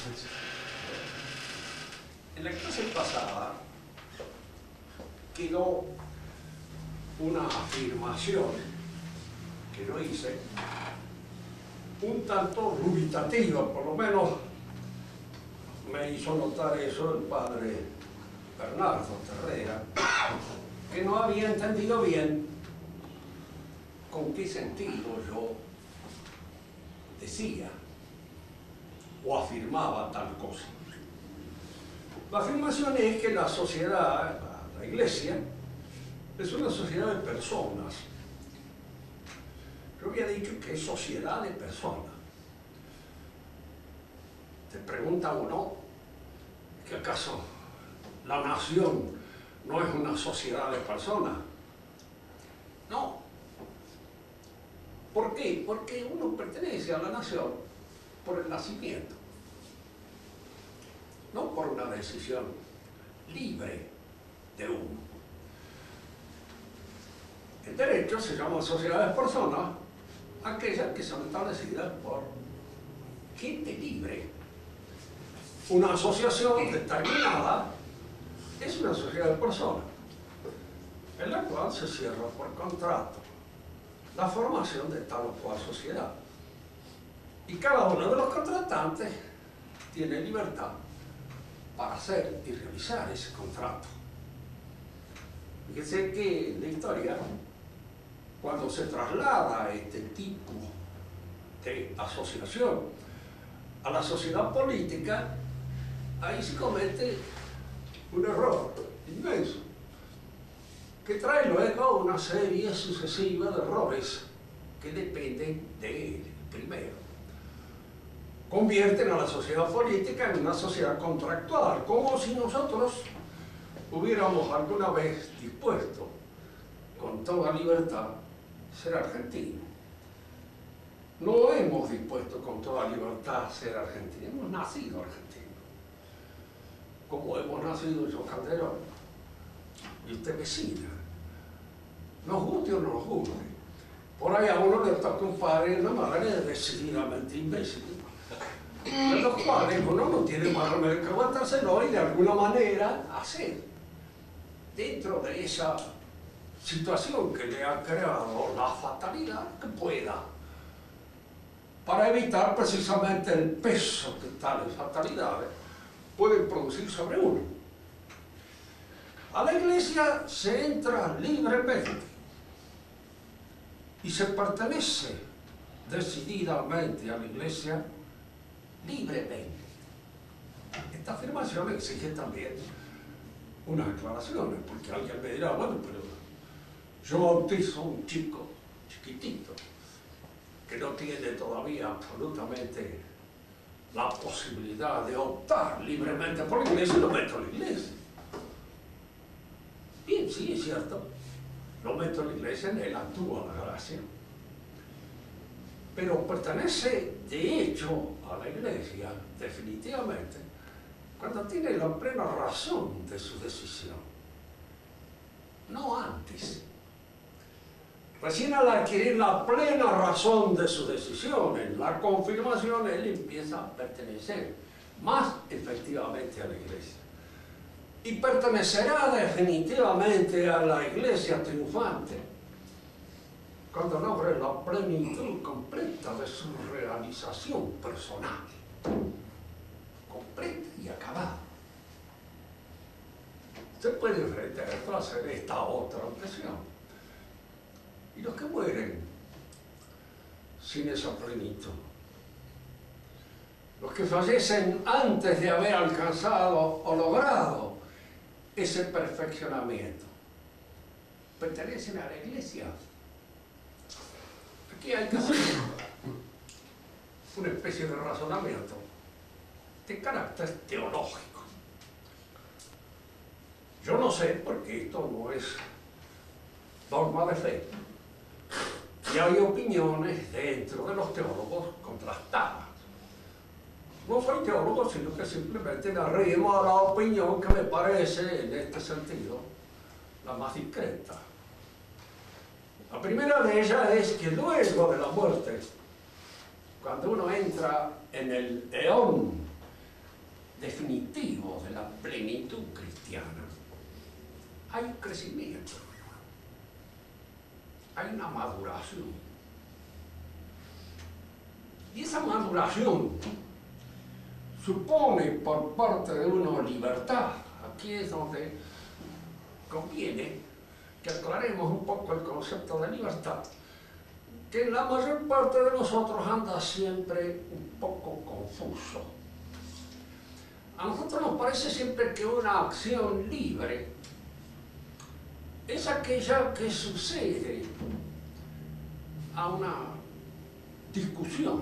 En la clase pasada quedó una afirmación que yo hice un tanto dubitativa, por lo menos me hizo notar eso el padre Bernardo Terrera, que no había entendido bien con qué sentido yo decía o afirmaba tal cosa. La afirmación es que la sociedad, la iglesia, es una sociedad de personas. Yo había dicho que es sociedad de personas. Te pregunta uno, ¿que acaso la nación no es una sociedad de personas? No. ¿Por qué? Porque uno pertenece a la nación por el nacimiento, no por una decisión libre de uno. El derecho se llama sociedad de personas, aquellas que son establecidas por gente libre. Una asociación determinada es una sociedad de personas, en la cual se cierra por contrato la formación de tal o cual sociedad. Y cada uno de los contratantes tiene libertad para hacer y realizar ese contrato. Fíjense que en la historia, cuando se traslada este tipo de asociación a la sociedad política, ahí se comete un error inmenso, que trae luego una serie sucesiva de errores que dependen del primero. Convierten a la sociedad política en una sociedad contractual, como si nosotros hubiéramos alguna vez dispuesto con toda libertad ser argentinos. No hemos dispuesto con toda libertad ser argentinos, hemos nacido argentinos. Como hemos nacido yo Calderón y usted vecina. Nos guste o no nos guste. Por ahí a uno le toca un padre y una madre decididamente imbécil, de los cuales uno no tiene más remedio que aguantárselo y de alguna manera hacer dentro de esa situación que le ha creado la fatalidad que pueda, para evitar precisamente el peso que tales fatalidades pueden producir sobre uno. A la iglesia se entra libremente y se pertenece decididamente a la iglesia libremente. Esta afirmación exige también unas aclaraciones, porque alguien me dirá, bueno, pero yo bautizo a un chico chiquitito que no tiene todavía absolutamente la posibilidad de optar libremente por la iglesia y lo meto en la iglesia. Bien, sí, es cierto, lo meto en la iglesia, en él actúa la gracia, pero pertenece de hecho a la iglesia definitivamente cuando tiene la plena razón de su decisión, no antes. Recién al adquirir la plena razón de su decisión, en la confirmación, él empieza a pertenecer más efectivamente a la iglesia. Y pertenecerá definitivamente a la iglesia triunfante cuando logre la plenitud completa de su realización personal, completa y acabada. Usted puede pretender hacer esta otra objeción. Y los que mueren sin esa plenitud, los que fallecen antes de haber alcanzado o logrado ese perfeccionamiento, pertenecen a la iglesia. Aquí hay que hacer una especie de razonamiento de carácter teológico. Yo no sé, porque esto no es dogma de fe, y hay opiniones dentro de los teólogos contrastadas. No soy teólogo, sino que simplemente me arrimo a la opinión que me parece, en este sentido, la más discreta. La primera de ellas es que luego de la muerte, cuando uno entra en el eón definitivo de la plenitud cristiana, hay un crecimiento, hay una maduración. Y esa maduración supone por parte de uno libertad. Aquí es donde conviene que aclaremos un poco el concepto de libertad, que la mayor parte de nosotros anda siempre un poco confuso. A nosotros nos parece siempre que una acción libre es aquella que sucede a una discusión,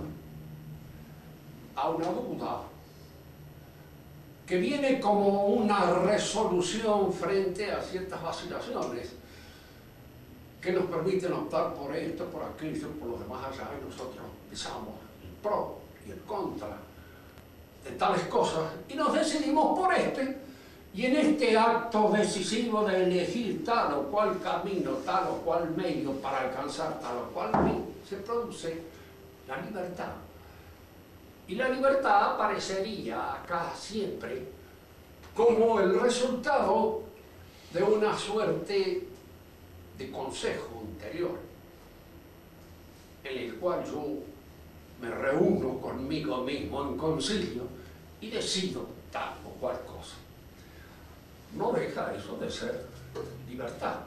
a una duda, que viene como una resolución frente a ciertas vacilaciones que nos permiten optar por esto, por aquello, por los demás allá, y nosotros pensamos el pro y el contra de tales cosas, y nos decidimos por este, y en este acto decisivo de elegir tal o cual camino, tal o cual medio para alcanzar tal o cual fin, se produce la libertad. Y la libertad aparecería acá siempre como el resultado de una suerte de consejo interior, en el cual yo me reúno conmigo mismo en concilio y decido tal o cual cosa. No deja eso de ser libertad.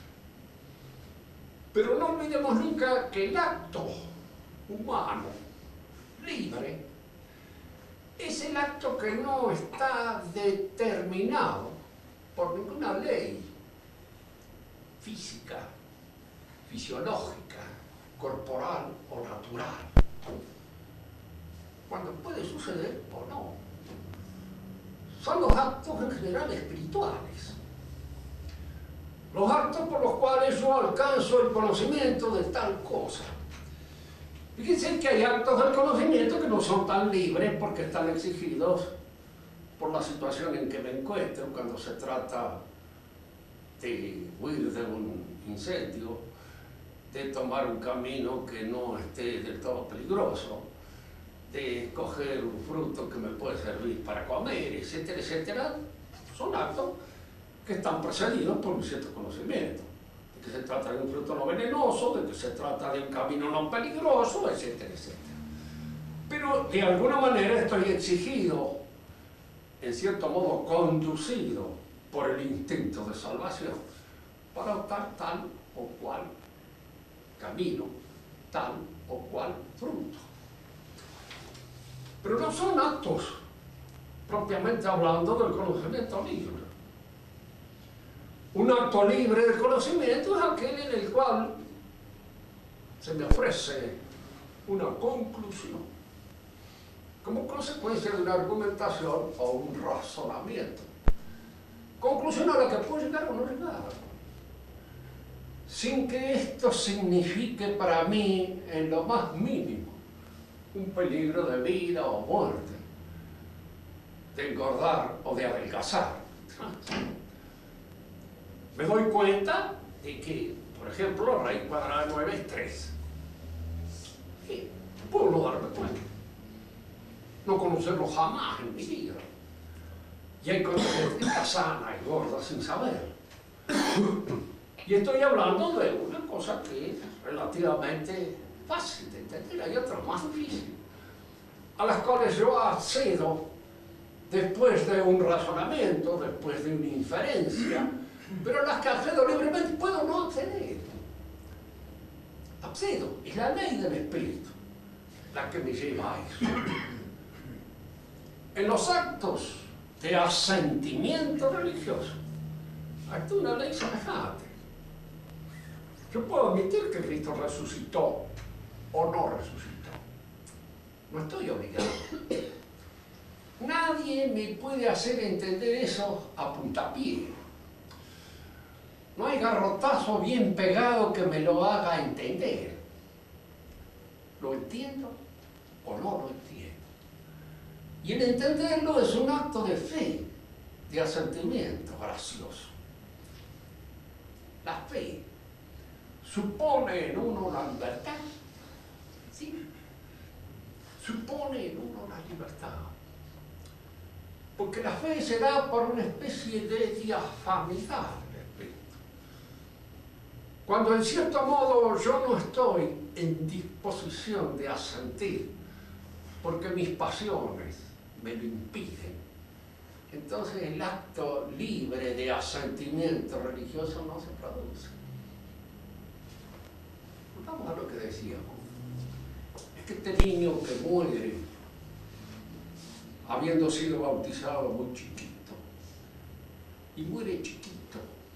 Pero no olvidemos nunca que el acto humano libre es el acto que no está determinado por ninguna ley física, fisiológica, corporal o natural, cuando puede suceder o no. Son los actos en general espirituales, los actos por los cuales yo alcanzo el conocimiento de tal cosa. Fíjense que hay actos del conocimiento que no son tan libres porque están exigidos por la situación en que me encuentro cuando se trata de huir de un incendio, de tomar un camino que no esté del todo peligroso, de coger un fruto que me puede servir para comer, etcétera, etcétera. Son actos que están precedidos por un cierto conocimiento. De que se trata de un fruto no venenoso, de que se trata de un camino no peligroso, etcétera, etcétera. Pero de alguna manera estoy exigido, en cierto modo conducido por el instinto de salvación, para optar tal o cual camino, tal o cual fruto. Pero no son actos propiamente hablando del conocimiento libre. Un acto libre de conocimiento es aquel en el cual se me ofrece una conclusión como consecuencia de una argumentación o un razonamiento. Conclusión a la que puedo llegar o no llegar, sin que esto signifique para mí en lo más mínimo un peligro de vida o muerte, de engordar o de adelgazar. Me doy cuenta de que, por ejemplo, raíz cuadrada de 9 es 3. Sí, puedo no darme cuenta, no conocerlo jamás en mi vida. Y hay cosas que está sana y gorda sin saber. Y estoy hablando de una cosa que es relativamente fácil de entender, hay otras más difíciles, a las cuales yo accedo después de un razonamiento, después de una inferencia, pero a las que accedo libremente puedo no acceder. Accedo, es la ley del espíritu la que me lleva a eso. En los actos de asentimiento religioso actúa una ley semejante. Yo puedo admitir que Cristo resucitó o no resucitó. No estoy obligado. Nadie me puede hacer entender eso a puntapié. No hay garrotazo bien pegado que me lo haga entender. ¿Lo entiendo o no lo entiendo? Y el entenderlo es un acto de fe, de asentimiento gracioso. La fe supone en uno la libertad, ¿sí? Supone en uno la libertad. Porque la fe se da por una especie de diafamidad del Espíritu. Cuando en cierto modo yo no estoy en disposición de asentir, porque mis pasiones me lo impiden, entonces el acto libre de asentimiento religioso no se produce. Vamos a lo que decíamos. Es que este niño que muere, habiendo sido bautizado muy chiquito, y muere chiquito,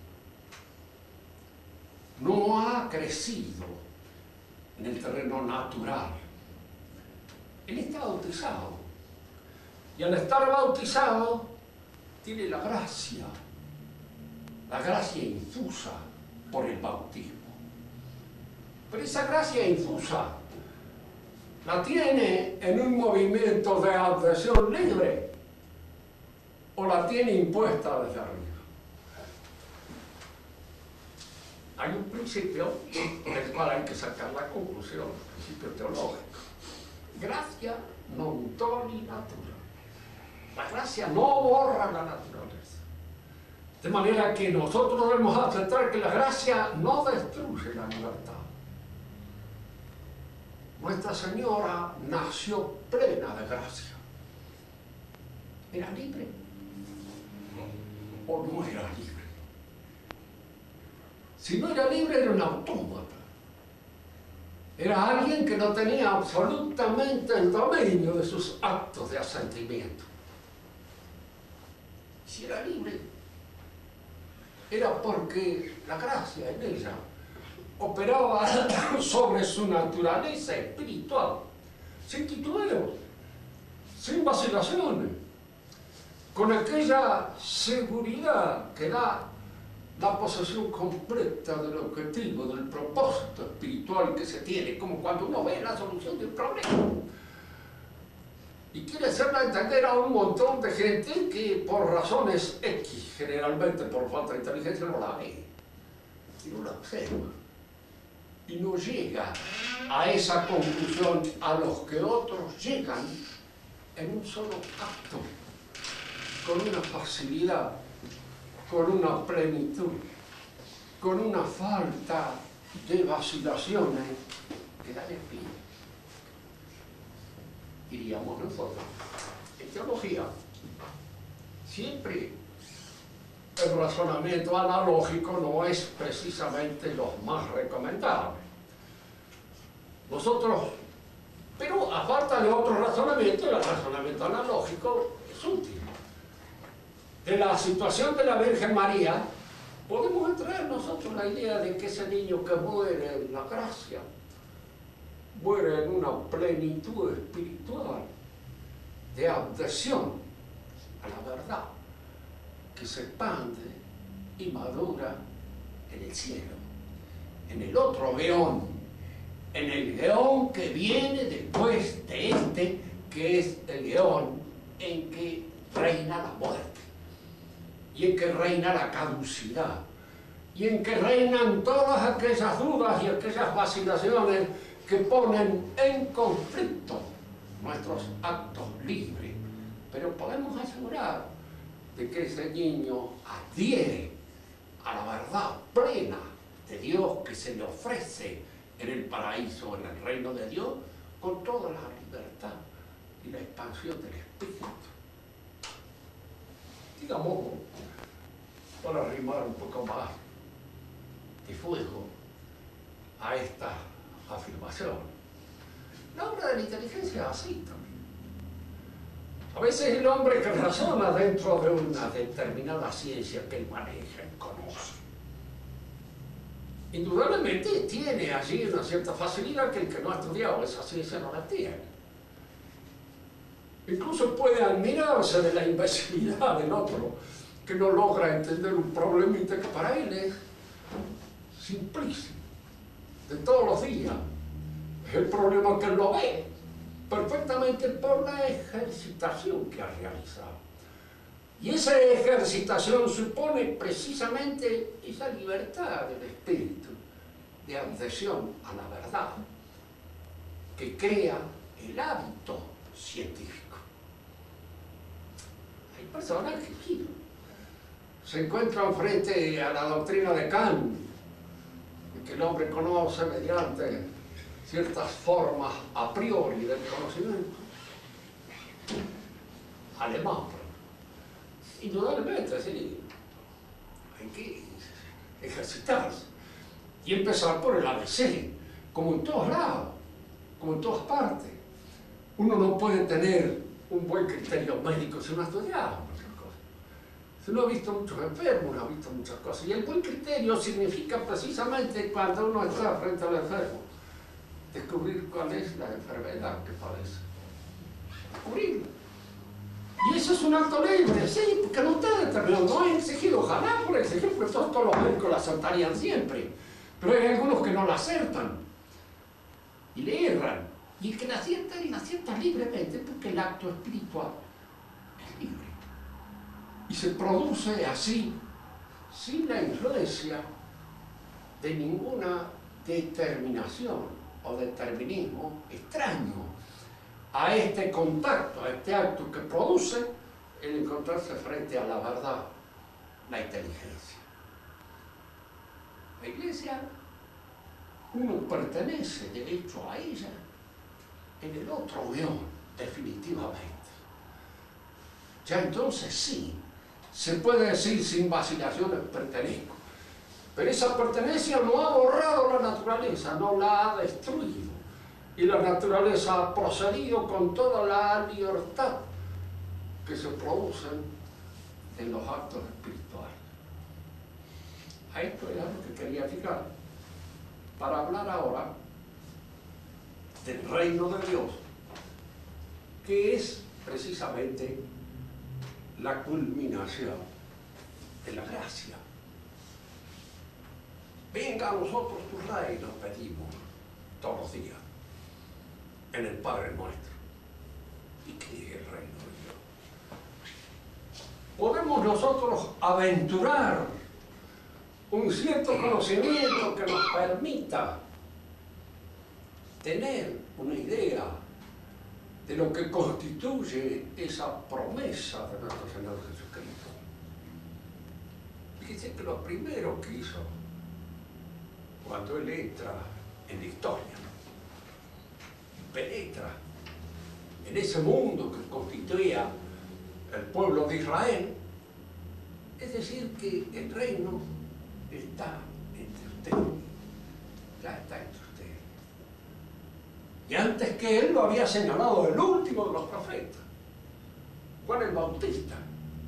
no ha crecido en el terreno natural. Él está bautizado, y al estar bautizado tiene la gracia infusa por el bautismo. Pero esa gracia infusa la tiene en un movimiento de adhesión libre o la tiene impuesta desde arriba. Hay un principio del cual hay que sacar la conclusión, un principio teológico. Gracia non toli natura. La gracia no borra la naturaleza. De manera que nosotros debemos aceptar que la gracia no destruye la libertad. Nuestra Señora nació plena de gracia. ¿Era libre o no era libre? Si no era libre, era un autómata. Era alguien que no tenía absolutamente el dominio de sus actos de asentimiento. Si era libre, era porque la gracia en ella operaba sobre su naturaleza espiritual, sin titubeos, sin vacilaciones, con aquella seguridad que da la posesión completa del objetivo, del propósito espiritual que se tiene, como cuando uno ve la solución de un problema. Y quiere hacerla entender a un montón de gente que por razones X, generalmente por falta de inteligencia, no la ve, y no la observa. Y no llega a esa conclusión a los que otros llegan en un solo acto, con una facilidad, con una plenitud, con una falta de vacilaciones que dan espíritu. Diríamos nosotros. En teología, siempre el razonamiento analógico no es precisamente lo más recomendable. Nosotros, pero a falta de otro razonamiento, el razonamiento analógico es útil. De la situación de la Virgen María, podemos entrar nosotros la idea de que ese niño que muere en la gracia, muere en una plenitud espiritual de adhesión a la verdad, que se expande y madura en el cielo, en el otro Geón, en el Geón que viene después de este, que es el Geón en que reina la muerte, y en que reina la caducidad, y en que reinan todas aquellas dudas y aquellas vacilaciones que ponen en conflicto nuestros actos libres. Pero podemos asegurar de que ese niño adhiere a la verdad plena de Dios que se le ofrece en el paraíso, en el reino de Dios, con toda la libertad y la expansión del Espíritu. Digamos, para arrimar un poco más de fuego a esta afirmación, la obra de la inteligencia es así también. A veces el hombre que razona dentro de una determinada ciencia que él maneja y conoce, indudablemente tiene allí una cierta facilidad que el que no ha estudiado esa ciencia no la tiene. Incluso puede admirarse de la imbecilidad del otro, que no logra entender un problemita que para él es simplísimo, de todos los días. Es el problema que él lo ve perfectamente por la ejercitación que ha realizado. Y esa ejercitación supone precisamente esa libertad del espíritu, de adhesión a la verdad, que crea el hábito científico. Hay personaje giro. Se encuentran frente a la doctrina de Kant, que el hombre conoce mediante ciertas formas a priori del conocimiento. Alemán, indudablemente, sí, hay que ejercitarse y empezar por el ABC, como en todos lados, como en todas partes. Uno no puede tener un buen criterio médico si no ha estudiado muchas cosas. Si uno ha visto muchos enfermos, uno ha visto muchas cosas. Y el buen criterio significa precisamente cuando uno está frente al enfermo, descubrir cuál es la enfermedad que padece. Descubrirla. Y eso es un acto libre, sí, porque no está determinado, no es exigido, ojalá por exigir, porque todos los médicos la acertarían siempre. Pero hay algunos que no la acertan y le erran. Y el que la acierta libremente, porque el acto espiritual es libre. Y se produce así, sin la influencia de ninguna determinación o determinismo extraño a este contacto, a este acto que produce el encontrarse frente a la verdad, la inteligencia. La Iglesia, uno pertenece de hecho a ella, en el otro yo, definitivamente. Ya entonces sí, se puede decir sin vacilaciones pertenezco, pero esa pertenencia no ha borrado la naturaleza, no la ha destruido. Y la naturaleza ha procedido con toda la libertad que se produce en los actos espirituales. A esto era lo que quería llegar, para hablar ahora del reino de Dios, que es precisamente la culminación de la gracia. Venga a nosotros tu reino, pedimos todos los días en el Padre Nuestro, y que llegue el reino de Dios. Podemos nosotros aventurar un cierto conocimiento que nos permita tener una idea de lo que constituye esa promesa de nuestro Señor Jesucristo. Fíjense que lo primero que hizo cuando Él entra en la historia, penetra en ese mundo que constituía el pueblo de Israel, es decir, que el reino está entre ustedes, ya está entre ustedes. Y antes que Él lo había señalado el último de los profetas, Juan el Bautista,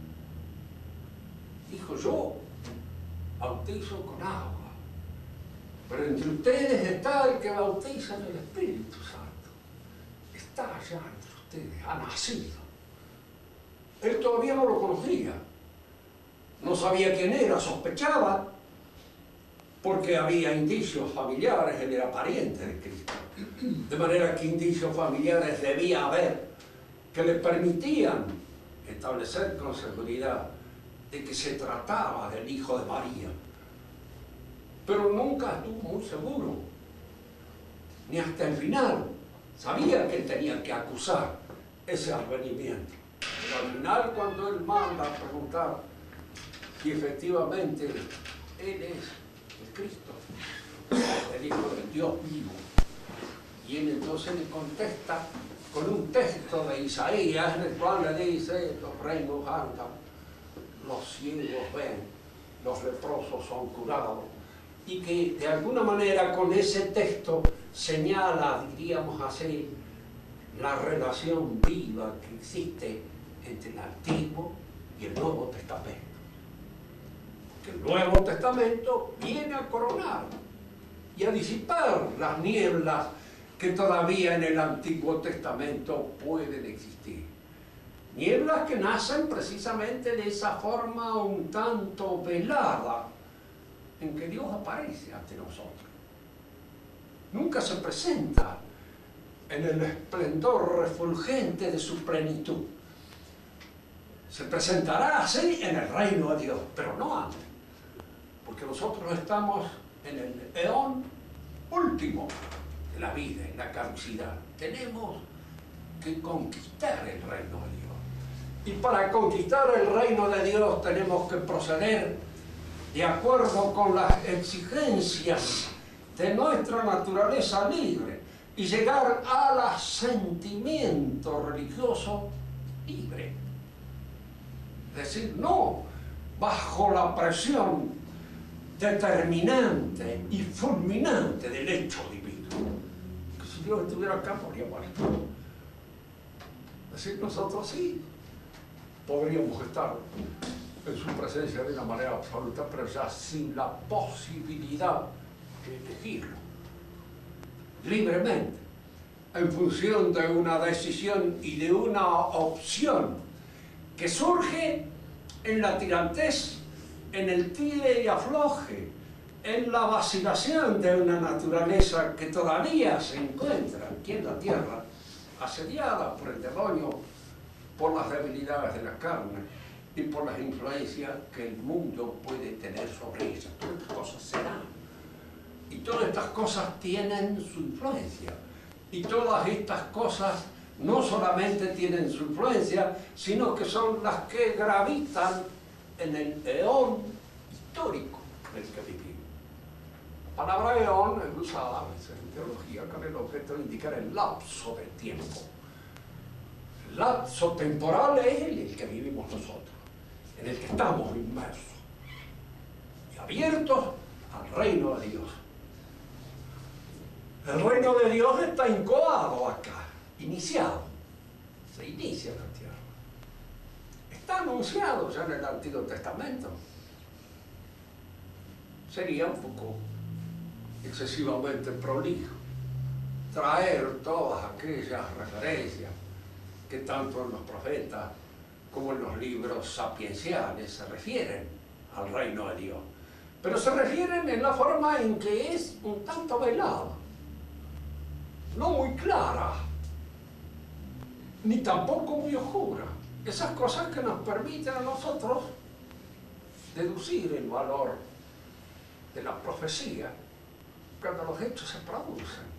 dijo: yo bautizo con agua, pero entre ustedes está el que bautiza en el Espíritu Santo. Está allá entre ustedes, ha nacido. Él todavía no lo conocía, no sabía quién era, sospechaba, porque había indicios familiares, él era pariente de Cristo. De manera que indicios familiares debía haber que le permitían establecer con seguridad de que se trataba del hijo de María. Pero nunca estuvo muy seguro, ni hasta el final. Sabía que él tenía que acusar ese advenimiento. Pero al final, cuando él manda a preguntar si efectivamente él es el Cristo, el Hijo del Dios vivo, y él entonces le contesta con un texto de Isaías en el cual le dice: los reinos andan, los ciegos ven, los leprosos son curados, y que de alguna manera con ese texto señala, diríamos así, la relación viva que existe entre el Antiguo y el Nuevo Testamento. Porque el Nuevo Testamento viene a coronar y a disipar las nieblas que todavía en el Antiguo Testamento pueden existir. Nieblas que nacen precisamente de esa forma un tanto velada en que Dios aparece ante nosotros. Nunca se presenta en el esplendor refulgente de su plenitud. Se presentará así en el reino de Dios, pero no antes, porque nosotros estamos en el eón último de la vida, en la caducidad. Tenemos que conquistar el reino de Dios. Y para conquistar el reino de Dios tenemos que proceder de acuerdo con las exigencias de nuestra naturaleza libre y llegar al asentimiento religioso libre. Es decir, no bajo la presión determinante y fulminante del hecho divino. Que si Dios estuviera acá, podría valer. Es decir, nosotros sí podríamos estar en su presencia de una manera absoluta, pero ya sin la posibilidad de elegirlo libremente, en función de una decisión y de una opción que surge en la tirantez, en el tire y afloje, en la vacilación de una naturaleza que todavía se encuentra aquí en la tierra, asediada por el demonio, por las debilidades de la carne y por las influencias que el mundo puede tener sobre ella. Todas estas cosas se dan. Y todas estas cosas tienen su influencia. Y todas estas cosas no solamente tienen su influencia, sino que son las que gravitan en el eón histórico en el que vivimos. La palabra eón es usada a veces en teología con el objeto de indicar el lapso de tiempo. El lapso temporal es el que vivimos nosotros, en el que estamos inmersos y abiertos al reino de Dios. El reino de Dios está incoado acá, iniciado, se inicia en la tierra. Está anunciado ya en el Antiguo Testamento. Sería un poco excesivamente prolijo traer todas aquellas referencias que tanto en los profetas como en los libros sapienciales se refieren al reino de Dios. Pero se refieren en la forma en que es un tanto velada, no muy clara, ni tampoco muy oscura. Esas cosas que nos permiten a nosotros deducir el valor de la profecía cuando los hechos se producen.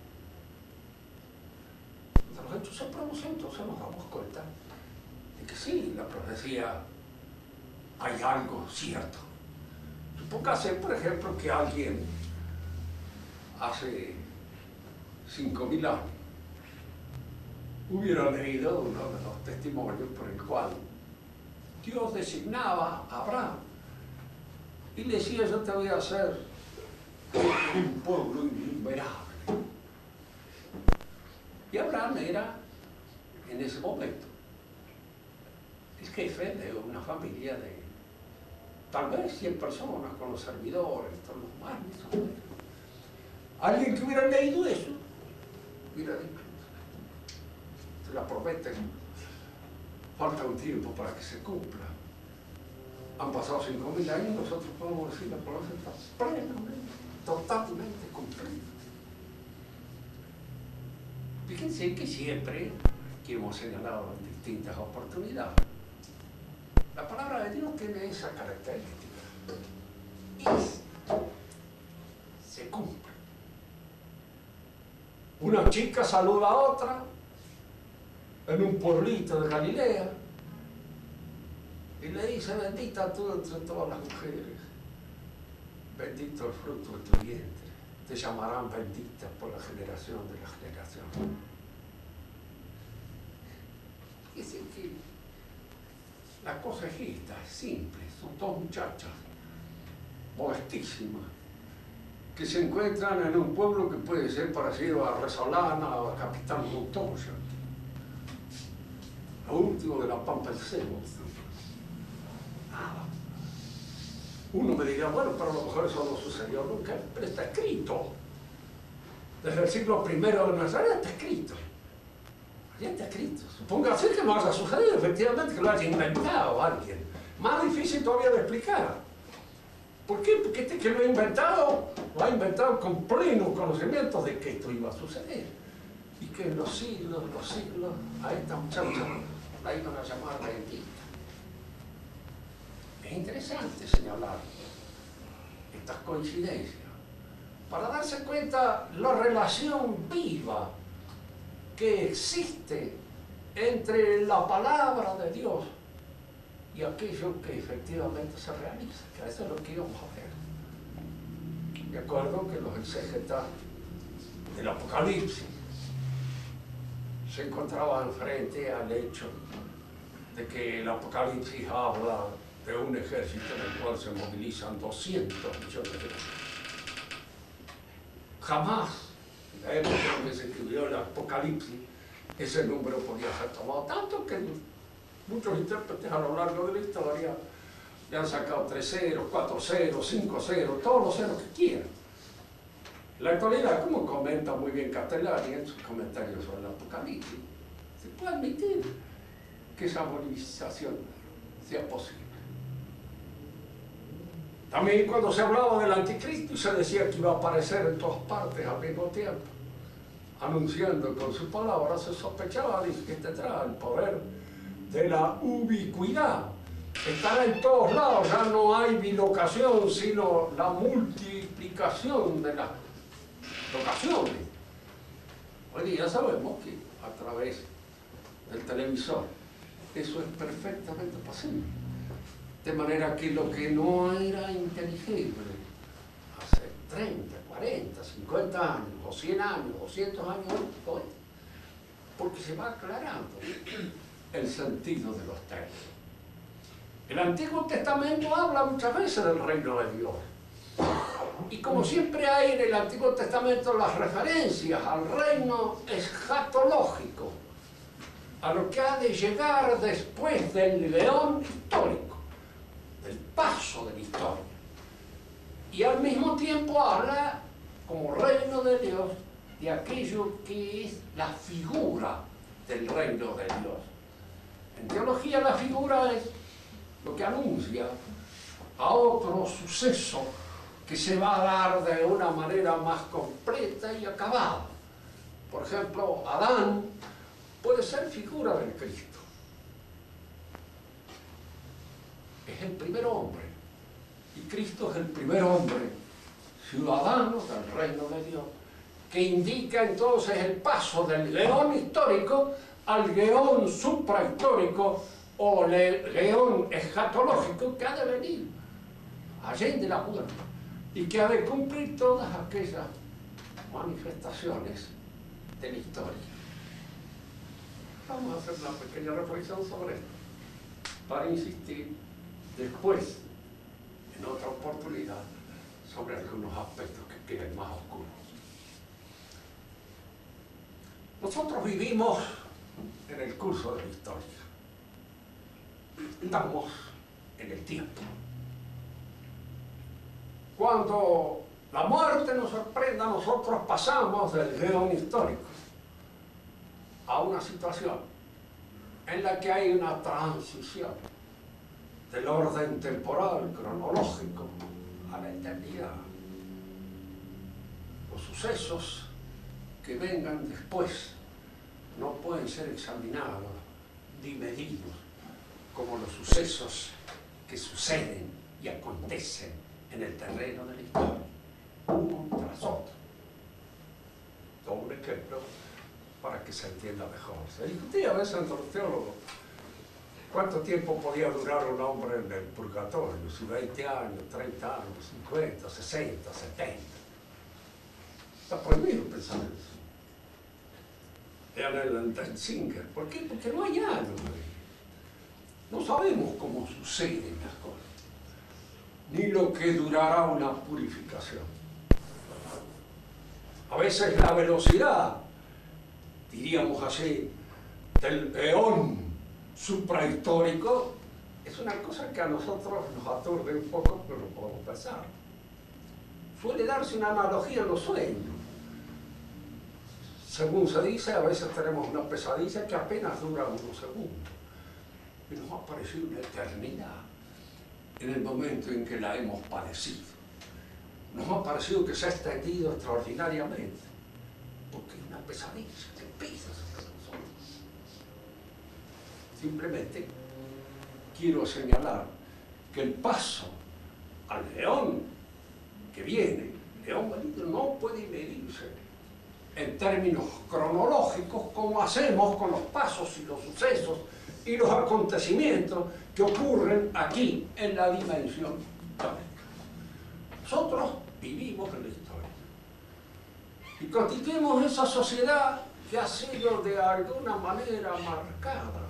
Cuando los hechos se producen, entonces nos damos cuenta de que sí, la profecía hay algo cierto. Supóngase, por ejemplo, que alguien hace 5.000 años hubiera leído uno de los testimonios por el cual Dios designaba a Abraham y le decía: yo te voy a hacer un pueblo innumerable. Y Abraham era, en ese momento, el jefe de una familia de tal vez 100 personas, con los servidores, todos los males. Alguien que hubiera leído eso hubiera dicho: se la prometen, falta un tiempo para que se cumpla. Han pasado 5.000 años y nosotros podemos decir: la promesa está plenamente, totalmente cumplida. Fíjense que siempre, que hemos señalado en distintas oportunidades, la palabra de Dios tiene esa característica. Se cumple. Una chica saluda a otra en un pueblito de Galilea y le dice: bendita tú entre todas las mujeres, bendito el fruto de tu vientre, te llamarán bendita por la generación de la generación. Es decir, que la cosa es esta, es simple. Son dos muchachas modestísimas que se encuentran en un pueblo que puede ser parecido a Resolana o a Capitán Montoya, lo último de la Pampa del Cebo. Nada. Uno me dirá: bueno, pero a lo mejor eso no sucedió nunca, pero está escrito. Desde el siglo I de nuestra era está escrito. Ya está escrito. Supóngase que no haya sucedido, efectivamente, que lo haya inventado alguien. Más difícil todavía de explicar. ¿Por qué? Porque este que lo ha inventado con pleno conocimiento de que esto iba a suceder. Y que en los siglos, a esta muchacha la iban a llamar bendita. Es interesante señalar estas coincidencias para darse cuenta la relación viva que existe entre la palabra de Dios y aquello que efectivamente se realiza, que eso es lo que íbamos a ver. De acuerdo que los exégetas del Apocalipsis se encontraban frente al hecho de que el Apocalipsis habla de un ejército en el cual se movilizan 200 millones de personas. Jamás, en la época en que se escribió el Apocalipsis, ese número podía ser tomado, tanto que muchos intérpretes a lo largo de la historia le han sacado 3 ceros, 4 ceros, 5 ceros, todos los ceros que quieran. En la actualidad, como comenta muy bien Castellani en sus comentarios sobre el Apocalipsis, se puede admitir que esa movilización sea posible. También cuando se hablaba del anticristo y se decía que iba a aparecer en todas partes al mismo tiempo, anunciando con su palabra, se sospechaba de que tendrá el poder de la ubicuidad. Estará en todos lados, ya no hay bilocación, sino la multiplicación de las locaciones. Hoy día sabemos que a través del televisor eso es perfectamente posible. De manera que lo que no era inteligible hace 30, 40, 50 años, o 100 años, 200 años, hoy, porque se va aclarando el sentido de los términos. El Antiguo Testamento habla muchas veces del reino de Dios. Y como siempre hay en el Antiguo Testamento las referencias al reino escatológico, a lo que ha de llegar después del león histórico, del paso de la historia. Y al mismo tiempo habla, como reino de Dios, de aquello que es la figura del reino de Dios. En teología la figura es lo que anuncia a otro suceso que se va a dar de una manera más completa y acabada. Por ejemplo, Adán puede ser figura del Cristo. Es el primer hombre. Y Cristo es el primer hombre ciudadano del reino de Dios, que indica entonces el paso del león histórico al león suprahistórico o león escatológico que ha de venir allende la muerte y que ha de cumplir todas aquellas manifestaciones de la historia. Vamos a hacer una pequeña reflexión sobre esto para insistir después, en otra oportunidad, sobre algunos aspectos que queden más oscuros. Nosotros vivimos en el curso de la historia. Estamos en el tiempo. Cuando la muerte nos sorprenda, nosotros pasamos del león histórico a una situación en la que hay una transición del orden temporal, cronológico, a la eternidad. Los sucesos que vengan después no pueden ser examinados ni medidos como los sucesos que suceden y acontecen en el terreno de la historia, uno tras otro. Todo un ejemplo para que se entienda mejor. Se discutía a veces entre los teólogos cuánto tiempo podía durar un hombre en el purgatorio, si 20 años, 30 años, 50, 60, 70. Está prohibido pensar en eso. Era el Denzinger. ¿Por qué? Porque no hay algo. No sabemos cómo suceden las cosas, ni lo que durará una purificación. A veces la velocidad, diríamos así, del león suprahistórico es una cosa que a nosotros nos aturde un poco, pero no podemos pensar. Suele darse una analogía en los sueños. Según se dice, a veces tenemos una pesadilla que apenas dura unos segundos. Y nos ha parecido una eternidad en el momento en que la hemos padecido. Nos ha parecido que se ha extendido extraordinariamente, porque es una pesadilla que pesa sobre nosotros. Simplemente quiero señalar que el paso al león que viene, león venido, no puede medirse en términos cronológicos, como hacemos con los pasos y los sucesos y los acontecimientos que ocurren aquí en la dimensión histórica. Nosotros vivimos en la historia y constituimos esa sociedad que ha sido de alguna manera marcada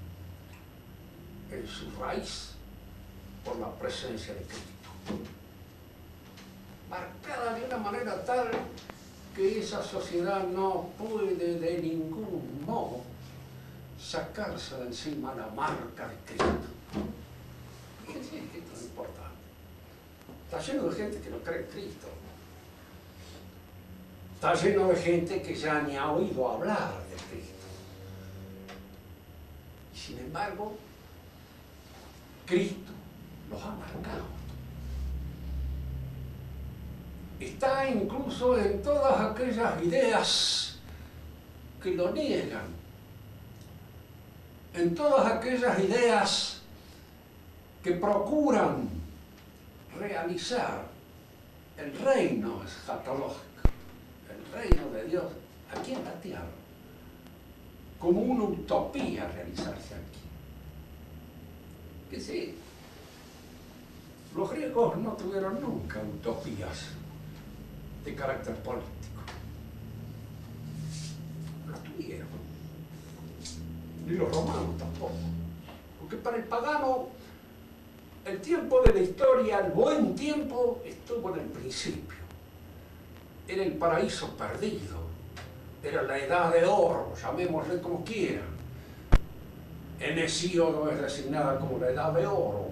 en su raíz por la presencia de Cristo. Marcada de una manera tal que esa sociedad no puede de ningún modo sacarse de encima la marca de Cristo. Fíjense que esto es importante. Está lleno de gente que no cree en Cristo. Está lleno de gente que ya ni ha oído hablar de Cristo. Y sin embargo, Cristo los ha marcado. Está incluso en todas aquellas ideas que lo niegan, en todas aquellas ideas que procuran realizar el reino escatológico, el reino de Dios aquí en la tierra, como una utopía realizarse aquí. Que sí, los griegos no tuvieron nunca utopías de carácter político. No tuvieron. Ni los romanos tampoco. Porque para el pagano, el tiempo de la historia, el buen tiempo, estuvo en el principio. Era el paraíso perdido. Era la edad de oro, llamémosle como quieran. En Hesíodo es designada como la edad de oro.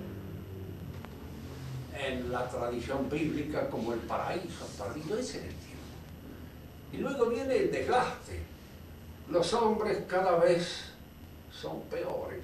En la tradición bíblica como el paraíso perdido, ese es el tiempo. Y luego viene el desgaste. Los hombres cada vez son peores.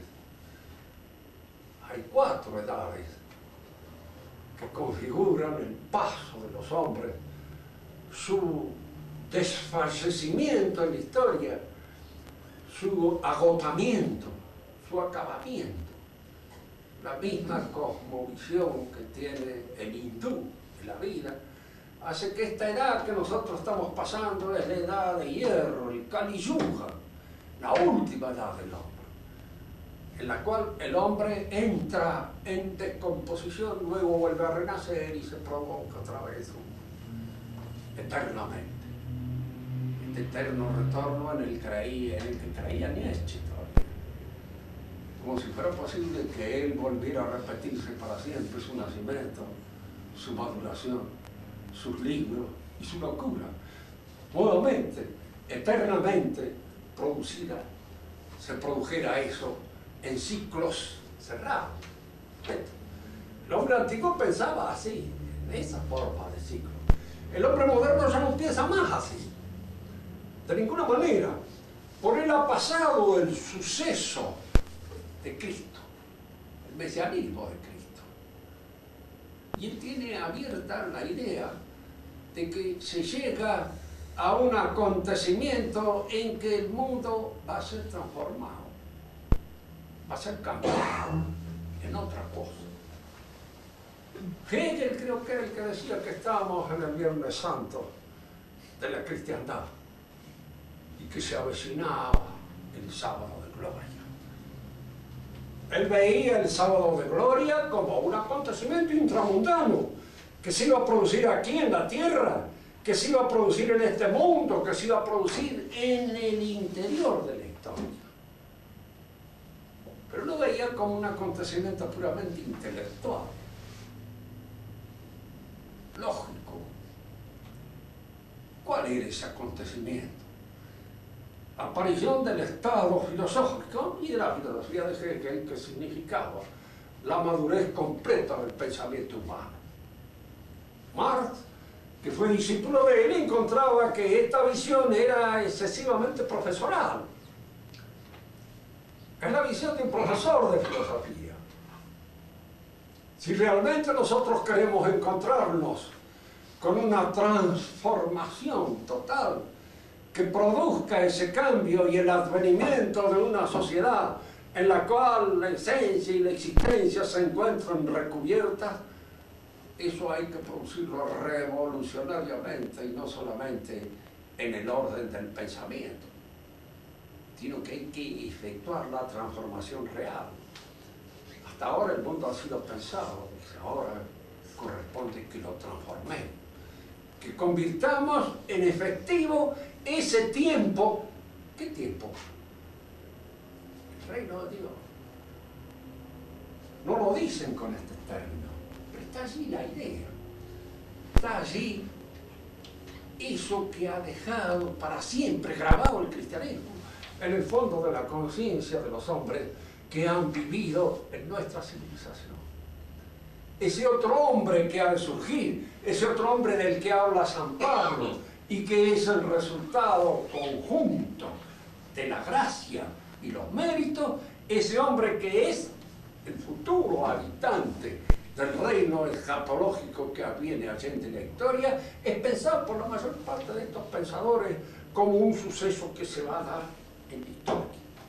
Hay 4 edades que configuran el paso de los hombres, su desfallecimiento en la historia, su agotamiento, su acabamiento. La misma cosmovisión que tiene el hindú de la vida hace que esta edad que nosotros estamos pasando es la edad de hierro, el Kali Yuga, la última edad del hombre, en la cual el hombre entra en descomposición, luego vuelve a renacer y se provoca otra vez eternamente. Este eterno retorno en el que creía Nietzsche todavía. Como si fuera posible que él volviera a repetirse para siempre su nacimiento, su maduración, sus libros y su locura. Nuevamente, eternamente producida, se produjera eso en ciclos cerrados. El hombre antiguo pensaba así, en esa forma de ciclo. El hombre moderno ya no piensa más así, de ninguna manera. Por él ha pasado el suceso de Cristo, el mesianismo de Cristo. Y él tiene abierta la idea de que se llega a un acontecimiento en que el mundo va a ser transformado, va a ser cambiado en otra cosa. Hegel creo que era el que decía que estábamos en el Viernes Santo de la cristiandad y que se avecinaba el sábado de gloria. Él veía el sábado de gloria como un acontecimiento intramundano que se iba a producir aquí en la tierra, que se iba a producir en este mundo, que se iba a producir en el interior de la historia. Pero lo veía como un acontecimiento puramente intelectual, lógico. ¿Cuál era ese acontecimiento? La aparición del estado filosófico y de la filosofía de Hegel, que significaba la madurez completa del pensamiento humano. Marx, que fue discípulo de él, encontraba que esta visión era excesivamente profesoral. Es la visión de un profesor de filosofía. Si realmente nosotros queremos encontrarnos con una transformación total que produzca ese cambio y el advenimiento de una sociedad en la cual la esencia y la existencia se encuentran recubiertas, eso hay que producirlo revolucionariamente y no solamente en el orden del pensamiento, sino que hay que efectuar la transformación real. Hasta ahora el mundo ha sido pensado, ahora corresponde que lo transformemos, que convirtamos en efectivo ese tiempo. ¿Qué tiempo? El reino de Dios. No lo dicen con este término, pero está allí la idea. Está allí eso que ha dejado para siempre grabado el cristianismo en el fondo de la conciencia de los hombres que han vivido en nuestra civilización. Ese otro hombre que ha de surgir, ese otro hombre del que habla San Pablo y que es el resultado conjunto de la gracia y los méritos, ese hombre que es el futuro habitante del reino escatológico que viene allende la historia, es pensado por la mayor parte de estos pensadores como un suceso que se va a dar en la historia.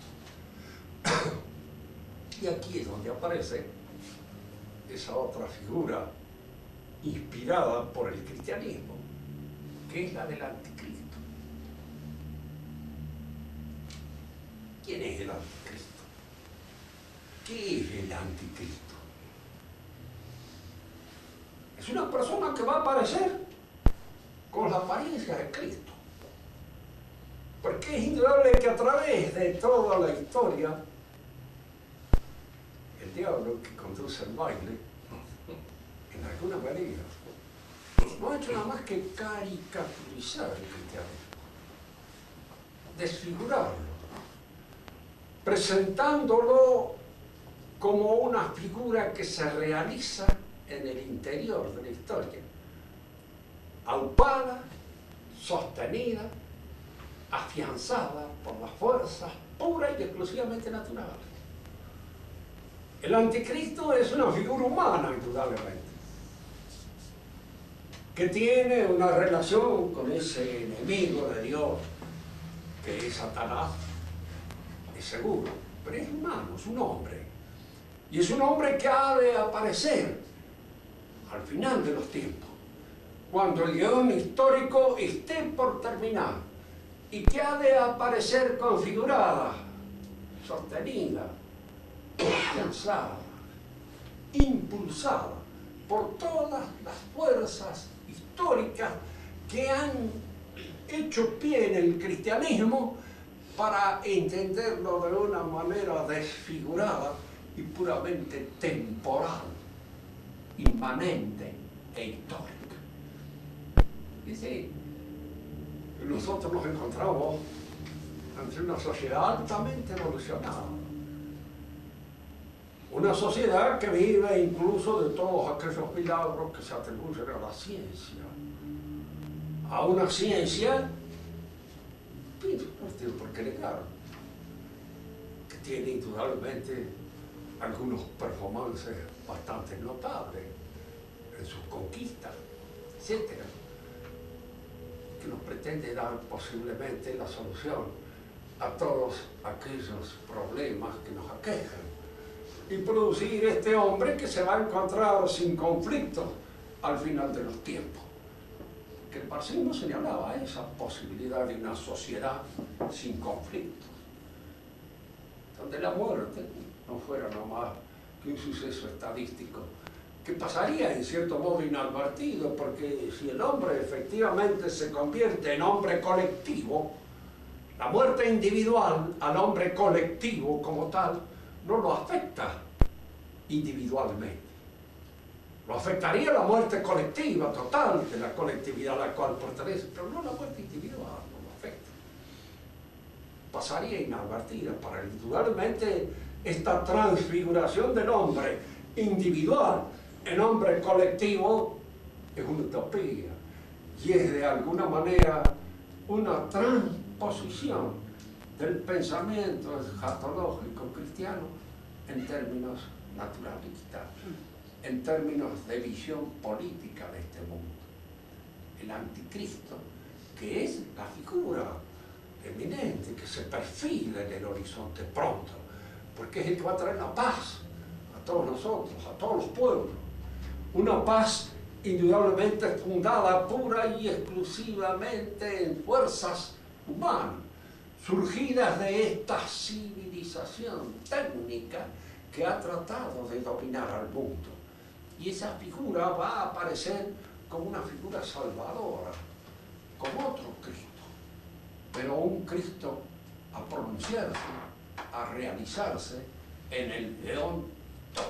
Y aquí es donde aparece esa otra figura inspirada por el cristianismo, que es la del anticristo. ¿Quién es el anticristo? ¿Qué es el anticristo? Es una persona que va a aparecer con la apariencia de Cristo. Porque es indudable que a través de toda la historia, el diablo que conduce el baile, en alguna manera, no ha hecho nada más que caricaturizar el cristianismo, desfigurarlo, presentándolo como una figura que se realiza en el interior de la historia, aupada, sostenida, afianzada por las fuerzas puras y exclusivamente naturales. El anticristo es una figura humana, indudablemente, que tiene una relación con ese enemigo de Dios, que es Satanás, es seguro, pero es humano, es un hombre. Y es un hombre que ha de aparecer al final de los tiempos, cuando el guión histórico esté por terminar, y que ha de aparecer configurada, sostenida, afianzada, impulsada por todas las fuerzas históricas que han hecho pie en el cristianismo para entenderlo de una manera desfigurada y puramente temporal, inmanente e histórica. Dice, nosotros nos encontramos ante una sociedad altamente evolucionada. Una sociedad que vive incluso de todos aquellos milagros que se atribuyen a la ciencia. A una ciencia, no tengo por qué negar, que tiene indudablemente algunos performances bastante notables en sus conquistas, etc., que nos pretende dar posiblemente la solución a todos aquellos problemas que nos aquejan y producir este hombre que se va a encontrar sin conflictos al final de los tiempos. Que el marxismo señalaba esa posibilidad de una sociedad sin conflictos, donde la muerte no fuera nomás que un suceso estadístico que pasaría en cierto modo inadvertido, porque si el hombre efectivamente se convierte en hombre colectivo, la muerte individual al hombre colectivo como tal no lo afecta individualmente. Lo afectaría la muerte colectiva total de la colectividad a la cual pertenece, pero no la muerte individual, no lo afecta. Pasaría inadvertida. Para indudablemente esta transfiguración del hombre individual en hombre colectivo es una utopía y es de alguna manera una transposición del pensamiento escatológico cristiano en términos naturalistas, en términos de visión política de este mundo. El anticristo, que es la figura eminente que se perfila en el horizonte pronto, porque es el que va a traer la paz a todos nosotros, a todos los pueblos, una paz indudablemente fundada pura y exclusivamente en fuerzas humanas, surgidas de esta civilización técnica que ha tratado de dominar al mundo. Y esa figura va a aparecer como una figura salvadora, como otro Cristo, pero un Cristo a pronunciarse, a realizarse en el león todo.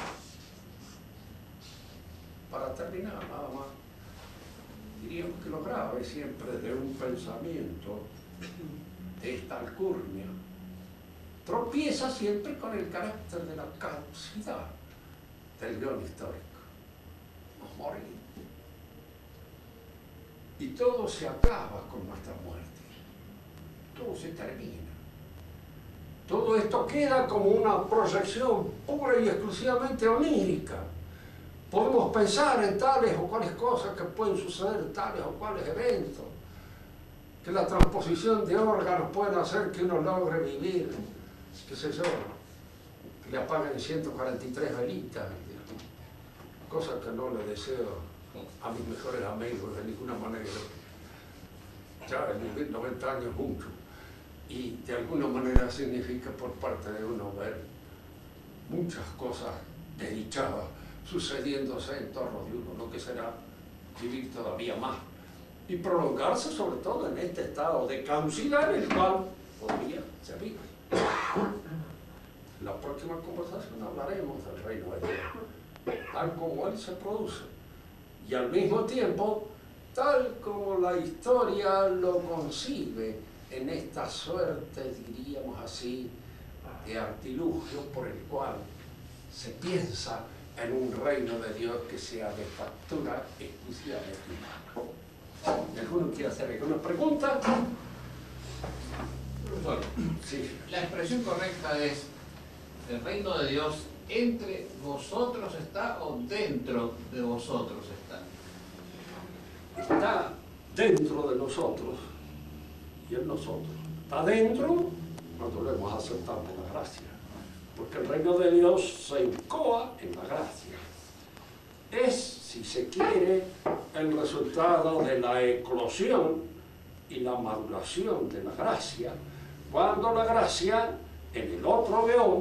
Para terminar, nada más, diríamos que lo grave siempre de un pensamiento de esta alcurnia tropieza siempre con el carácter de la caducidad del león histórico. Nos morimos. Y todo se acaba con nuestra muerte. Todo se termina. Todo esto queda como una proyección pura y exclusivamente onírica. Podemos pensar en tales o cuales cosas que pueden suceder, tales o cuales eventos, que la transposición de órganos puede hacer que uno logre vivir, qué sé yo, que le apaguen 143 velitas, cosas que no le deseo a mis mejores amigos de ninguna manera. Ya vivir 90 años mucho, y de alguna manera significa por parte de uno ver muchas cosas desdichadas sucediéndose en torno de uno, lo que será vivir todavía más y prolongarse sobre todo en este estado de caducidad en el cual podría ser vivo. En la próxima conversación hablaremos del reino de Dios, tal como él se produce, y al mismo tiempo tal como la historia lo concibe en esta suerte, diríamos así, de artilugio por el cual se piensa en un reino de Dios que sea de factura exclusivamente humana. ¿Alguno quiere hacer alguna pregunta? Bueno, sí. La expresión correcta es: el reino de Dios entre vosotros está o dentro de vosotros está. Está dentro de nosotros y en nosotros. Está dentro cuando lo hemos aceptado por la gracia, porque el reino de Dios se incoa en la gracia. Es, si se quiere, el resultado de la eclosión y la maduración de la gracia, cuando la gracia en el otro león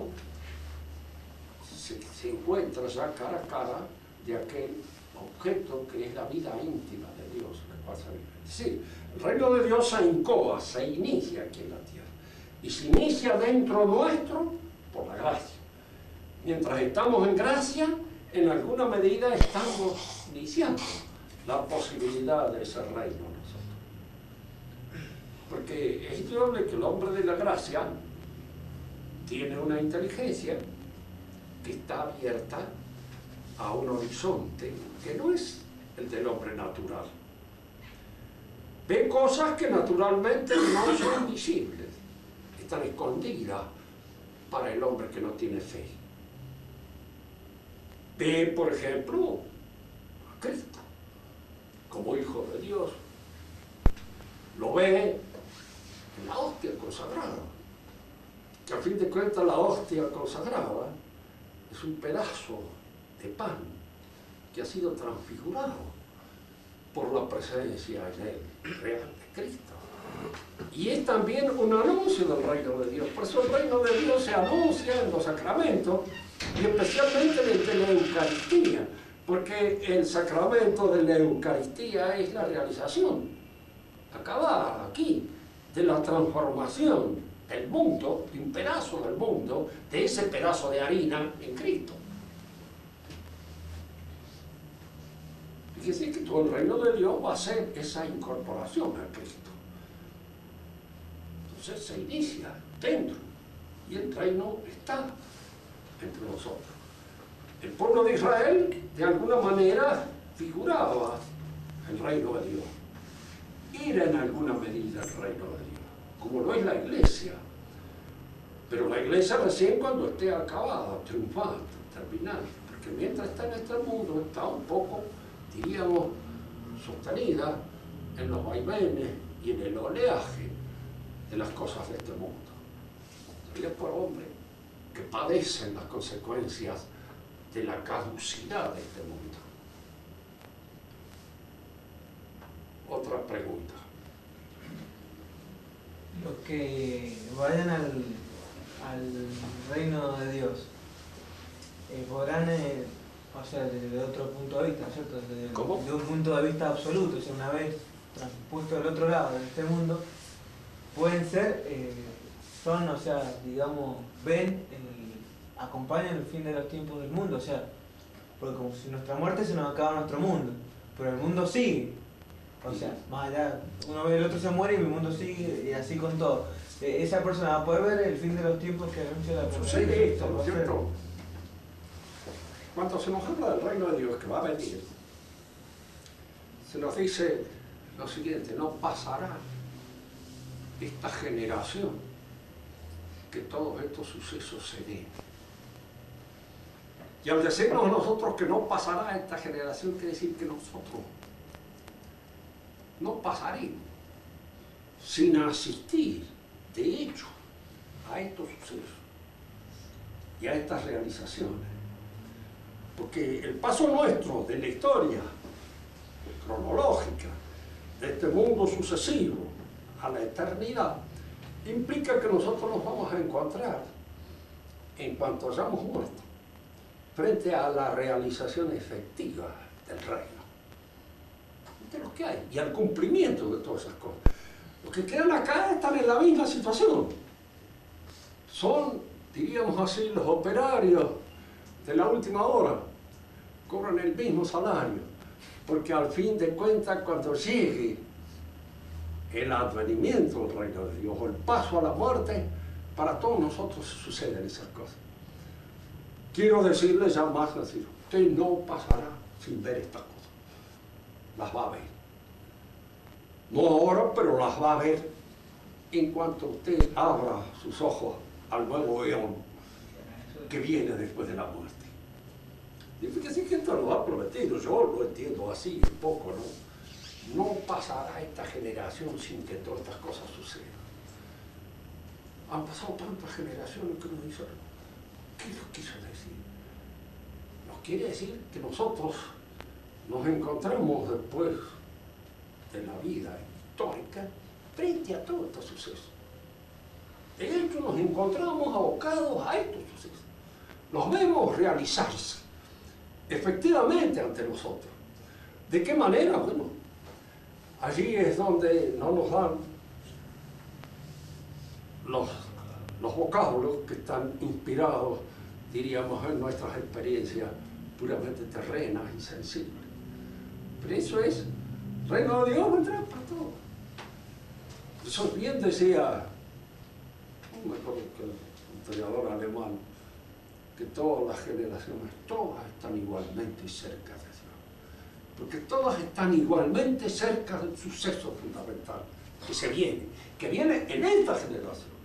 se encuentra ya cara a cara de aquel objeto que es la vida íntima de Dios, en la cual se vive. Es decir, el reino de Dios se incoa, se inicia aquí en la tierra, y se inicia dentro nuestro por la gracia. Mientras estamos en gracia, en alguna medida estamos iniciando la posibilidad de ese reino nosotros. Porque es indudable que el hombre de la gracia tiene una inteligencia que está abierta a un horizonte que no es el del hombre natural. Ve cosas que naturalmente no son visibles, están escondidas para el hombre que no tiene fe. Ve, por ejemplo, a Cristo como Hijo de Dios. Lo ve en la hostia consagrada, que a fin de cuentas la hostia consagrada es un pedazo de pan que ha sido transfigurado por la presencia en él real de Cristo. Y es también un anuncio del reino de Dios. Por eso el reino de Dios se anuncia en los sacramentos, y especialmente en el de la Eucaristía, porque el sacramento de la Eucaristía es la realización acabada aquí de la transformación del mundo, de un pedazo del mundo, de ese pedazo de harina en Cristo. Fíjese que todo el reino de Dios va a ser esa incorporación a Cristo. Entonces se inicia dentro, y el reino está entre nosotros. El pueblo de Israel, de alguna manera, figuraba el reino de Dios. Era en alguna medida el reino de Dios, como lo es la iglesia. Pero la iglesia recién cuando esté acabada, triunfante, terminada, porque mientras está en este mundo está un poco, diríamos, sostenida en los vaivenes y en el oleaje de las cosas de este mundo. Sería por hombres que padecen las consecuencias de la caducidad de este mundo. otra pregunta. Los que vayan al reino de Dios podrán, o sea, desde otro punto de vista, ¿cierto? ¿Cómo? De un punto de vista absoluto, o sea, una vez transpuesto del otro lado de este mundo, pueden ser, son, o sea, digamos, ven, acompañan el fin de los tiempos del mundo, o sea, porque como si nuestra muerte se nos acaba nuestro mundo, pero el mundo sigue, o sea, más allá, uno ve el otro se muere y mi mundo sigue, y así con todo. Esa persona va a poder ver el fin de los tiempos que anuncia la Sucede esto, ¿no es cierto? Cuando se nos habla del reino de Dios que va a venir, se nos dice lo siguiente: no pasará esta generación que todos estos sucesos se den. Y al decirnos nosotros que no pasará esta generación, quiere decir que nosotros no pasaremos sin asistir, de hecho, a estos sucesos y a estas realizaciones. Porque el paso nuestro de la historia cronológica de este mundo sucesivo a la eternidad implica que nosotros nos vamos a encontrar, en cuanto hayamos muerto, frente a la realización efectiva del reino, de lo que hay, y al cumplimiento de todas esas cosas. Los que quedan acá están en la misma situación. Son, diríamos así, los operarios de la última hora, cobran el mismo salario, porque al fin de cuentas, cuando llegue el advenimiento del reino de Dios o el paso a la muerte, para todos nosotros suceden esas cosas. Quiero decirles ya más sencillo: usted no pasará sin ver estas cosas, las va a ver. No ahora, pero las va a ver en cuanto usted abra sus ojos al nuevo eón que viene después de la muerte. Y fíjese que esto lo ha prometido, yo lo entiendo así un poco, ¿no? No pasará esta generación sin que todas estas cosas sucedan. Han pasado tantas generaciones que uno dice, ¿qué nos quiso decir? Nos quiere decir que nosotros nos encontramos después de la vida histórica frente a todos estos sucesos. De hecho, nos encontramos abocados a estos sucesos. Los vemos realizarse efectivamente ante nosotros. ¿De qué manera? Bueno, allí es donde no nos dan los vocablos que están inspirados, diríamos, en nuestras experiencias puramente terrenas y sensibles. Pero eso es, reino de Dios va a entrar para todo. Eso bien decía, no me acuerdo que un historiador alemán, que todas las generaciones, todas están igualmente cerca de Dios. Porque todas están igualmente cerca del suceso fundamental que viene en esta generación.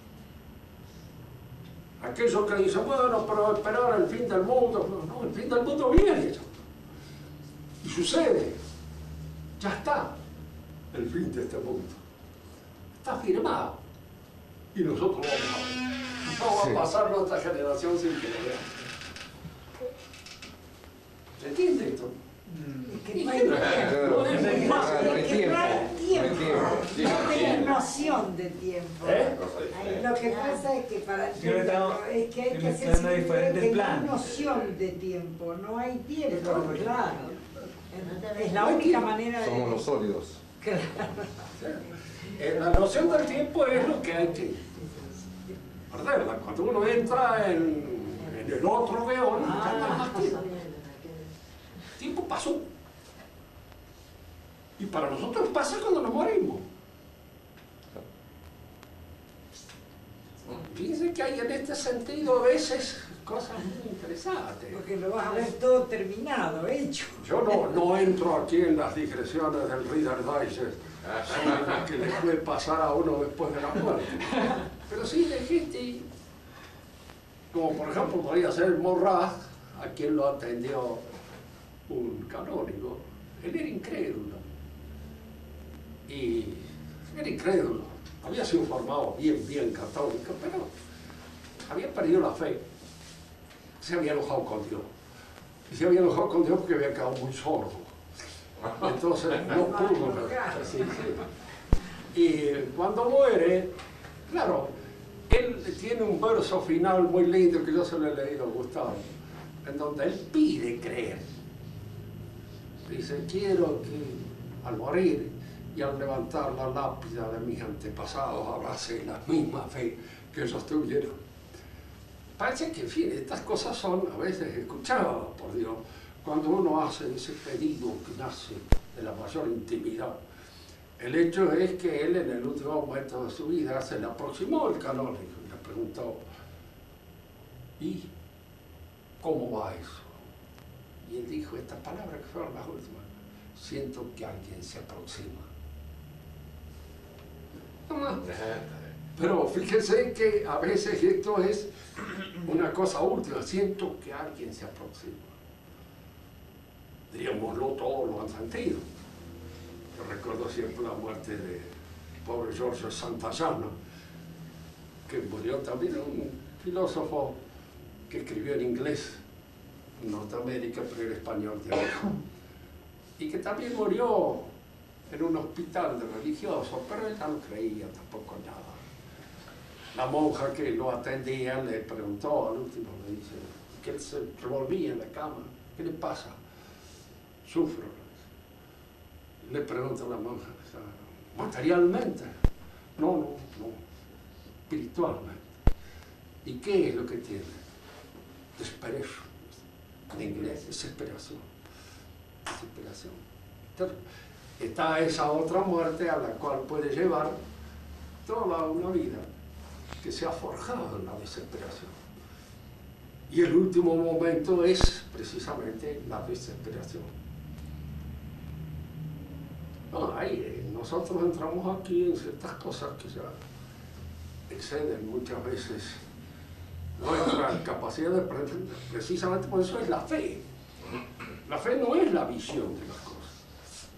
Aquellos que dicen, bueno, pero esperar el fin del mundo, no, el fin del mundo viene ya. Y sucede, ya está el fin de este mundo. Está firmado. Y nosotros lo vamos a ver. No va a pasar nuestra generación sin que lo veamos. ¿Se entiende esto? Es que no hay tiempo. No hay noción de tiempo. Lo que pasa es que para entenderlo es que hay que hacer que no hay noción de tiempo. No hay tiempo, claro. Es la única manera de... Somos los sólidos. Claro. La noción del tiempo es lo que hay que perderla. Cuando uno entra en el otro veón, ya no hay más tiempo. El tiempo pasó. Y para nosotros pasa cuando nos morimos. Fíjense que hay en este sentido a veces cosas muy interesantes. Porque lo vas a ver todo terminado, hecho. Yo no entro aquí en las digresiones del Reader Digest sobre lo que le puede pasar a uno después de la muerte. Pero sí de gente, como por ejemplo podría ser Morraz, a quien lo atendió un canónigo. Él era incrédulo. Y era incrédulo. Había sido formado bien católico, pero había perdido la fe. Se había enojado con Dios. Y se había enojado con Dios porque había quedado muy sordo. Entonces no pudo. Sí, sí. Y cuando muere, claro, él tiene un verso final muy lindo que yo se lo he leído a Gustavo, en donde él pide creer. Dice, quiero que al morir y al levantar la lápida de mis antepasados abrace la misma fe que ellos tuvieron. Parece que, en fin, estas cosas son a veces escuchadas por Dios cuando uno hace ese pedido que nace de la mayor intimidad. El hecho es que él en el último momento de su vida se le aproximó el canónigo y le preguntó, ¿y cómo va eso? Y él dijo estas palabras que fueron las últimas, siento que alguien se aproxima. No más. Pero fíjense que a veces esto es una cosa última, siento que alguien se aproxima. Diríamoslo, todos lo han sentido. Yo recuerdo siempre la muerte del pobre George Santayana, que murió también, un filósofo que escribió en inglés en Norteamérica, pero era español de origen, y que también murió en un hospital de religiosos, pero él no creía tampoco nada. La monja que lo atendía le preguntó al último, le dice, que él se revolvía en la cama, ¿qué le pasa? Sufro. Le pregunta a la monja, ¿materialmente? No, espiritualmente. ¿Y qué es lo que tiene? Desperation. En inglés, desesperación. Desesperación. Entonces, está esa otra muerte a la cual puede llevar toda una vida que se ha forjado en la desesperación. Y el último momento es precisamente la desesperación. No, nosotros entramos aquí en ciertas cosas que ya exceden muchas veces nuestra capacidad de pretender. Precisamente por eso es la fe. La fe no es la visión de las cosas.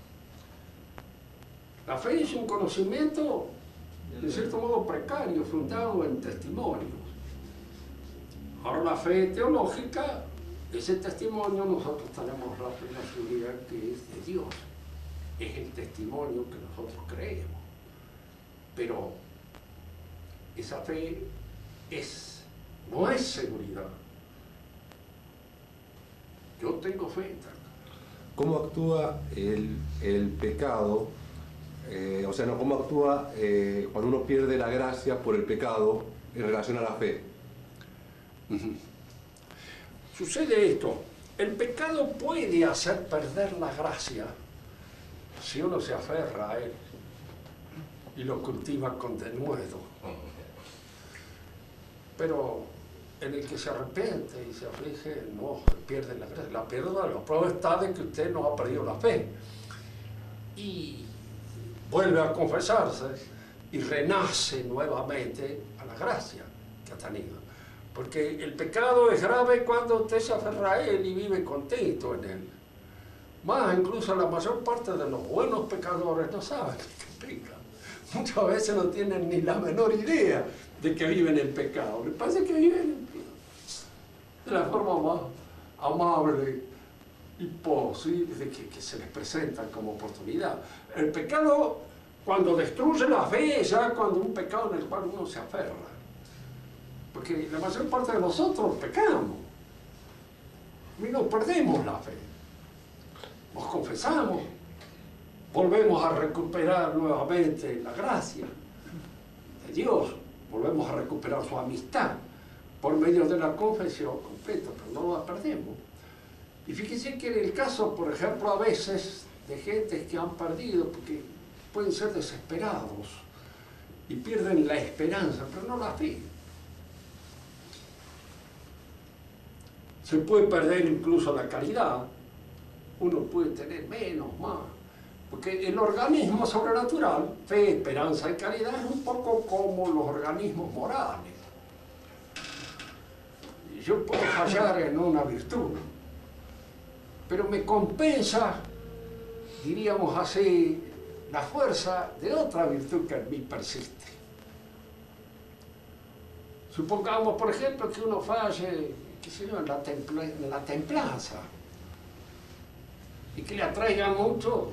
La fe es un conocimiento, de cierto modo, precario, fundado en testimonios. Ahora, la fe teológica, ese testimonio, nosotros tenemos la plena seguridad que es de Dios. Es el testimonio que nosotros creemos. Pero esa fe no es seguridad. Yo tengo fe. ¿Cómo actúa el pecado? ¿Cómo actúa cuando uno pierde la gracia por el pecado en relación a la fe? Sucede esto. El pecado puede hacer perder la gracia si uno se aferra a él y lo cultiva con denuedo. Pero en el que se arrepiente y se aflige, no pierde la gracia. La prueba está de que usted no ha perdido la fe. Y vuelve a confesarse y renace nuevamente a la gracia que ha tenido. Porque el pecado es grave cuando usted se aferra a él y vive contento en él. Más, incluso la mayor parte de los buenos pecadores no saben que pecan. Muchas veces no tienen ni la menor idea de que viven el pecado. Les parece que viven de la forma más amable y posible que se les presenta como oportunidad. El pecado, cuando destruye la fe, es ya cuando un pecado en el cual uno se aferra. Porque la mayor parte de nosotros pecamos y nos perdemos la fe. Nos confesamos, volvemos a recuperar nuevamente la gracia de Dios, volvemos a recuperar su amistad por medio de la confesión completa, pero no la perdemos. Y fíjense que en el caso, por ejemplo, a veces de gente que han perdido, porque pueden ser desesperados y pierden la esperanza, pero no la fe. Se puede perder incluso la caridad, uno puede tener menos, más, porque el organismo sobrenatural, fe, esperanza y caridad, es un poco como los organismos morales. Yo puedo fallar en una virtud, pero me compensa, diríamos así, la fuerza de otra virtud que en mí persiste. Supongamos, por ejemplo, que uno falle, qué sé yo, en la templanza. y que le atraigan mucho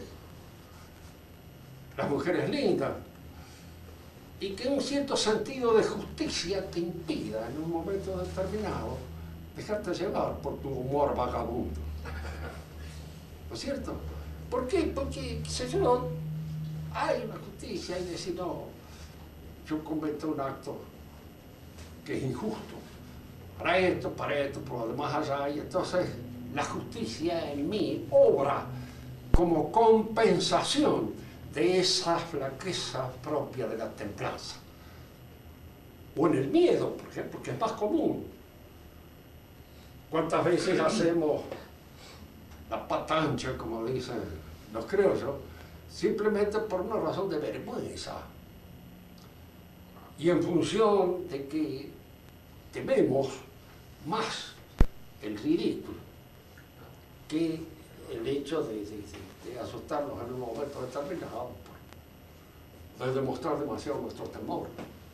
las mujeres lindas, y que un cierto sentido de justicia te impida en un momento determinado dejarte llevar por tu humor vagabundo. ¿No es cierto? ¿Por qué? Porque, qué sé yo, hay una justicia y decir, no, yo cometo un acto que es injusto, para esto, por lo demás allá, y entonces la justicia en mí obra como compensación de esa flaqueza propia de la templanza. O en el miedo, por ejemplo, que es más común. ¿Cuántas veces hacemos la patancha, como dicen los criollos, simplemente por una razón de vergüenza? Y en función de que tememos más el ridículo que el hecho de asustarnos en un momento determinado, de demostrar demasiado nuestro temor.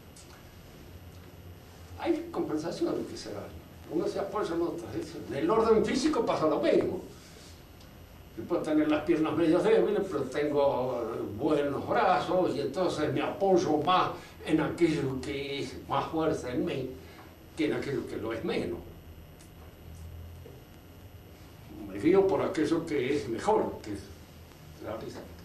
Hay compensaciones que se dan. Uno se apoya en otras. En el orden físico pasa lo mismo. Yo puedo tener las piernas medio débiles, pero tengo buenos brazos y entonces me apoyo más en aquello que es más fuerte en mí que en aquello que lo es menos. Me guío por aquello que es mejor, que es la risa.